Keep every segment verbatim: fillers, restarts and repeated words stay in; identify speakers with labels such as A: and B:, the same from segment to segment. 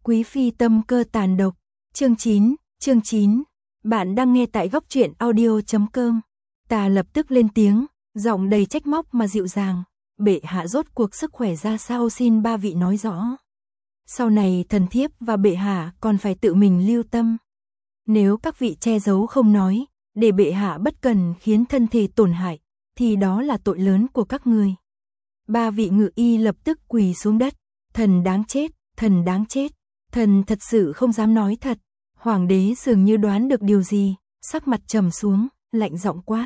A: Quý phi tâm cơ tàn độc, chương chín, chương chín. Bạn đang nghe tại góc truyện audio chấm com. Ta lập tức lên tiếng, giọng đầy trách móc mà dịu dàng. Bệ hạ rốt cuộc sức khỏe ra sao xin ba vị nói rõ. Sau này thần thiếp và bệ hạ còn phải tự mình lưu tâm. Nếu các vị che giấu không nói, để bệ hạ bất cần khiến thân thể tổn hại, thì đó là tội lớn của các người. Ba vị ngự y lập tức quỳ xuống đất. Thần đáng chết, thần đáng chết. Thần thật sự không dám nói thật. Hoàng đế dường như đoán được điều gì, sắc mặt trầm xuống, lạnh giọng quát.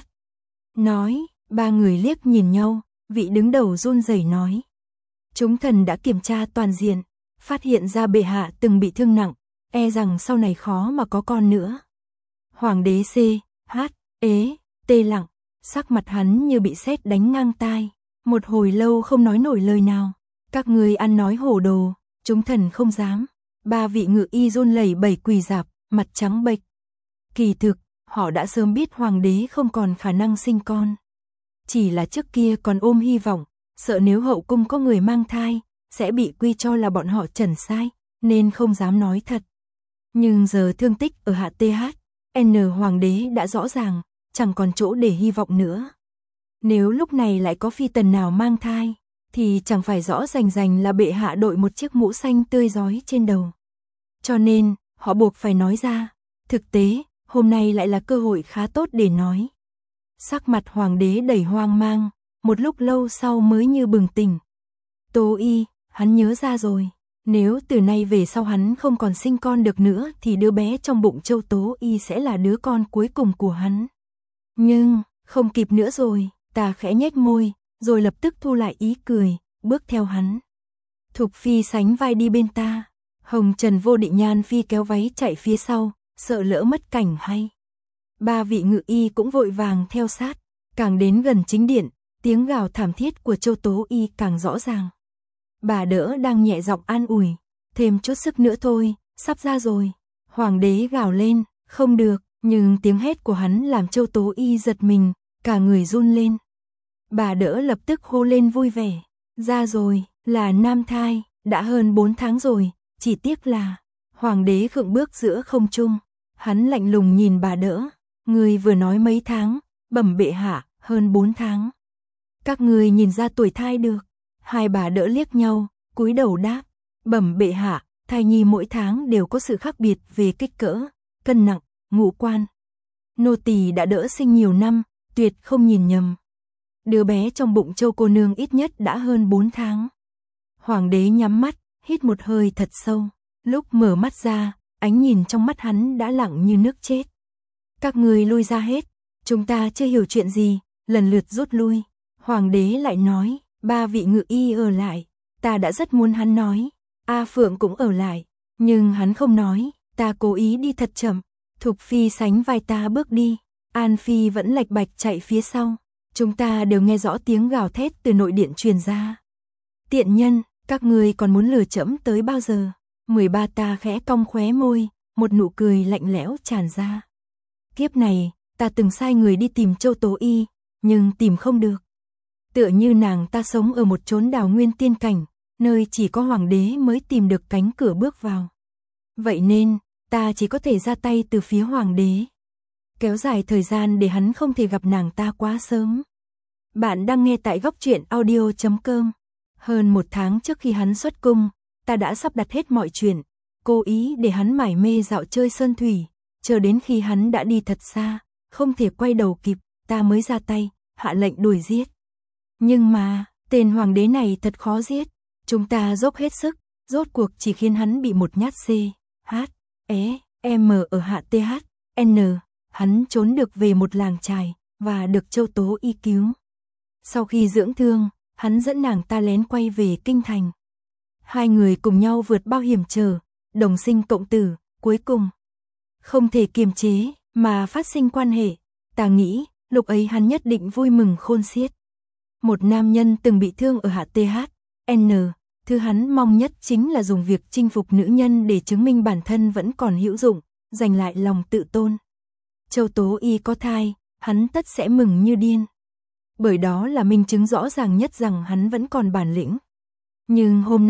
A: Nói, ba người liếc nhìn nhau, vị đứng đầu run rẩy nói. Chúng thần đã kiểm tra toàn diện, phát hiện ra bệ hạ từng bị thương nặng, e rằng sau này khó mà có con nữa. Hoàng đế C, H, ế, tê lặng, sắc mặt hắn như bị sét đánh ngang tai, một hồi lâu không nói nổi lời nào. Các người ăn nói hổ đồ, chúng thần không dám. Ba vị ngự y run lẩy bẩy quỳ rạp, mặt trắng bệch. Kỳ thực, họ đã sớm biết hoàng đế không còn khả năng sinh con. Chỉ là trước kia còn ôm hy vọng, sợ nếu hậu cung có người mang thai, sẽ bị quy cho là bọn họ trần sai, nên không dám nói thật. Nhưng giờ thương tích ở hạ tê hát, N hoàng đế đã rõ ràng, chẳng còn chỗ để hy vọng nữa. Nếu lúc này lại có phi tần nào mang thai, thì chẳng phải rõ rành rành là bệ hạ đội một chiếc mũ xanh tươi rói trên đầu. Cho nên, họ buộc phải nói ra. Thực tế, hôm nay lại là cơ hội khá tốt để nói. Sắc mặt hoàng đế đầy hoang mang, một lúc lâu sau mới như bừng tỉnh. Tố y, hắn nhớ ra rồi. Nếu từ nay về sau hắn không còn sinh con được nữa thì đứa bé trong bụng Châu Tố y sẽ là đứa con cuối cùng của hắn. Nhưng, không kịp nữa rồi, ta khẽ nhếch môi, rồi lập tức thu lại ý cười, bước theo hắn. Thục phi sánh vai đi bên ta. Hồng Trần Vô Định Nhan phi kéo váy chạy phía sau, sợ lỡ mất cảnh hay. Ba vị ngự y cũng vội vàng theo sát, càng đến gần chính điện, tiếng gào thảm thiết của Châu Tố y càng rõ ràng. Bà đỡ đang nhẹ giọng an ủi, thêm chút sức nữa thôi, sắp ra rồi. Hoàng đế gào lên, không được, nhưng tiếng hét của hắn làm Châu Tố y giật mình, cả người run lên. Bà đỡ lập tức hô lên vui vẻ, ra rồi, là nam thai, đã hơn bốn tháng rồi, chỉ tiếc là. Hoàng đế khựng bước giữa không trung, hắn lạnh lùng nhìn bà đỡ, người vừa nói mấy tháng, bẩm bệ hạ, hơn bốn tháng. Các người nhìn ra tuổi thai được. Hai bà đỡ liếc nhau, cúi đầu đáp, bẩm bệ hạ, thai nhi mỗi tháng đều có sự khác biệt về kích cỡ, cân nặng, ngũ quan. Nô tỳ đã đỡ sinh nhiều năm, tuyệt không nhìn nhầm. Đứa bé trong bụng Châu cô nương ít nhất đã hơn bốn tháng. Hoàng đế nhắm mắt, hít một hơi thật sâu. Lúc mở mắt ra, ánh nhìn trong mắt hắn đã lặng như nước chết. Các người lui ra hết, chúng ta chưa hiểu chuyện gì, lần lượt rút lui. Hoàng đế lại nói, ba vị ngự y ở lại. Ta đã rất muốn hắn nói. A Phượng cũng ở lại, nhưng hắn không nói. Ta cố ý đi thật chậm. Thục phi sánh vai ta bước đi. An phi vẫn lạch bạch chạy phía sau. Chúng ta đều nghe rõ tiếng gào thét từ nội điện truyền ra. Tiện nhân, các người còn muốn lừa trẫm tới bao giờ? mười ba ta khẽ cong khóe môi, một nụ cười lạnh lẽo tràn ra. Kiếp này, ta từng sai người đi tìm Châu Tố y, nhưng tìm không được. Tựa như nàng ta sống ở một chốn đào nguyên tiên cảnh, nơi chỉ có hoàng đế mới tìm được cánh cửa bước vào. Vậy nên, ta chỉ có thể ra tay từ phía hoàng đế. Kéo dài thời gian để hắn không thể gặp nàng ta quá sớm. Bạn đang nghe tại góc truyện audio chấm com. Hơn một tháng trước khi hắn xuất cung, ta đã sắp đặt hết mọi chuyện, cố ý để hắn mải mê dạo chơi sơn thủy, chờ đến khi hắn đã đi thật xa, không thể quay đầu kịp, ta mới ra tay, hạ lệnh đuổi giết. Nhưng mà, tên hoàng đế này thật khó giết, chúng ta dốc hết sức, rốt cuộc chỉ khiến hắn bị một nhát C, H, E, M ở hạ T H, N, hắn trốn được về một làng trài, và được Châu Tố y cứu. Sau khi dưỡng thương, hắn dẫn nàng ta lén quay về kinh thành. Hai người cùng nhau vượt bao hiểm trở, đồng sinh cộng tử, cuối cùng không thể kiềm chế mà phát sinh quan hệ. Ta nghĩ, lúc ấy hắn nhất định vui mừng khôn xiết. Một nam nhân từng bị thương ở hạ T H, N, thứ hắn mong nhất chính là dùng việc chinh phục nữ nhân để chứng minh bản thân vẫn còn hữu dụng, giành lại lòng tự tôn. Châu Tố y có thai, hắn tất sẽ mừng như điên. Bởi đó là minh chứng rõ ràng nhất rằng hắn vẫn còn bản lĩnh. Nhưng hôm nay,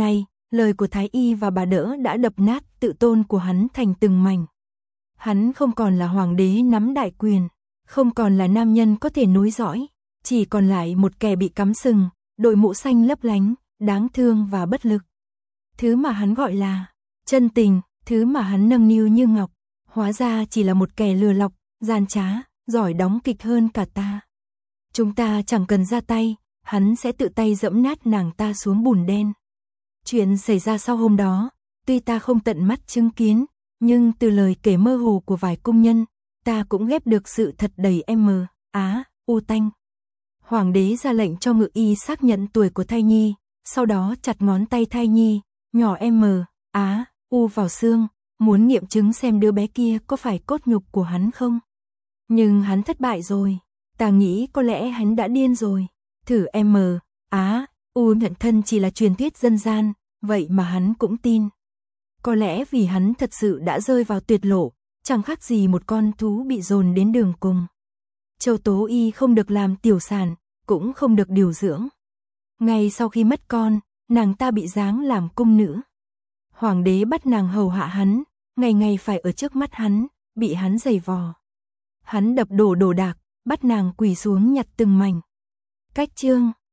A: lời của Thái Y và bà đỡ đã đập nát tự tôn của hắn thành từng mảnh. Hắn không còn là hoàng đế nắm đại quyền, không còn là nam nhân có thể nối dõi, chỉ còn lại một kẻ bị cắm sừng, đội mũ xanh lấp lánh, đáng thương và bất lực. Thứ mà hắn gọi là chân tình, thứ mà hắn nâng niu như ngọc, hóa ra chỉ là một kẻ lừa lọc, gian trá, giỏi đóng kịch hơn cả ta. Chúng ta chẳng cần ra tay, hắn sẽ tự tay dẫm nát nàng ta xuống bùn đen. Chuyện xảy ra sau hôm đó, tuy ta không tận mắt chứng kiến, nhưng từ lời kể mơ hồ của vài công nhân, ta cũng ghép được sự thật đầy m, á, u tanh. Hoàng đế ra lệnh cho ngự y xác nhận tuổi của thai nhi, sau đó chặt ngón tay thai nhi, nhỏ m, á, u vào xương, muốn nghiệm chứng xem đứa bé kia có phải cốt nhục của hắn không. Nhưng hắn thất bại rồi, ta nghĩ có lẽ hắn đã điên rồi. Thử m, á, u nhận thân chỉ là truyền thuyết dân gian, vậy mà hắn cũng tin. Có lẽ vì hắn thật sự đã rơi vào tuyệt lộ, chẳng khác gì một con thú bị dồn đến đường cùng. Châu Tố Y không được làm tiểu sản, cũng không được điều dưỡng. Ngay sau khi mất con, nàng ta bị giáng làm cung nữ. Hoàng đế bắt nàng hầu hạ hắn, ngày ngày phải ở trước mắt hắn, bị hắn giày vò. Hắn đập đổ đồ đạc, bắt nàng quỳ xuống nhặt từng mảnh. Cách chương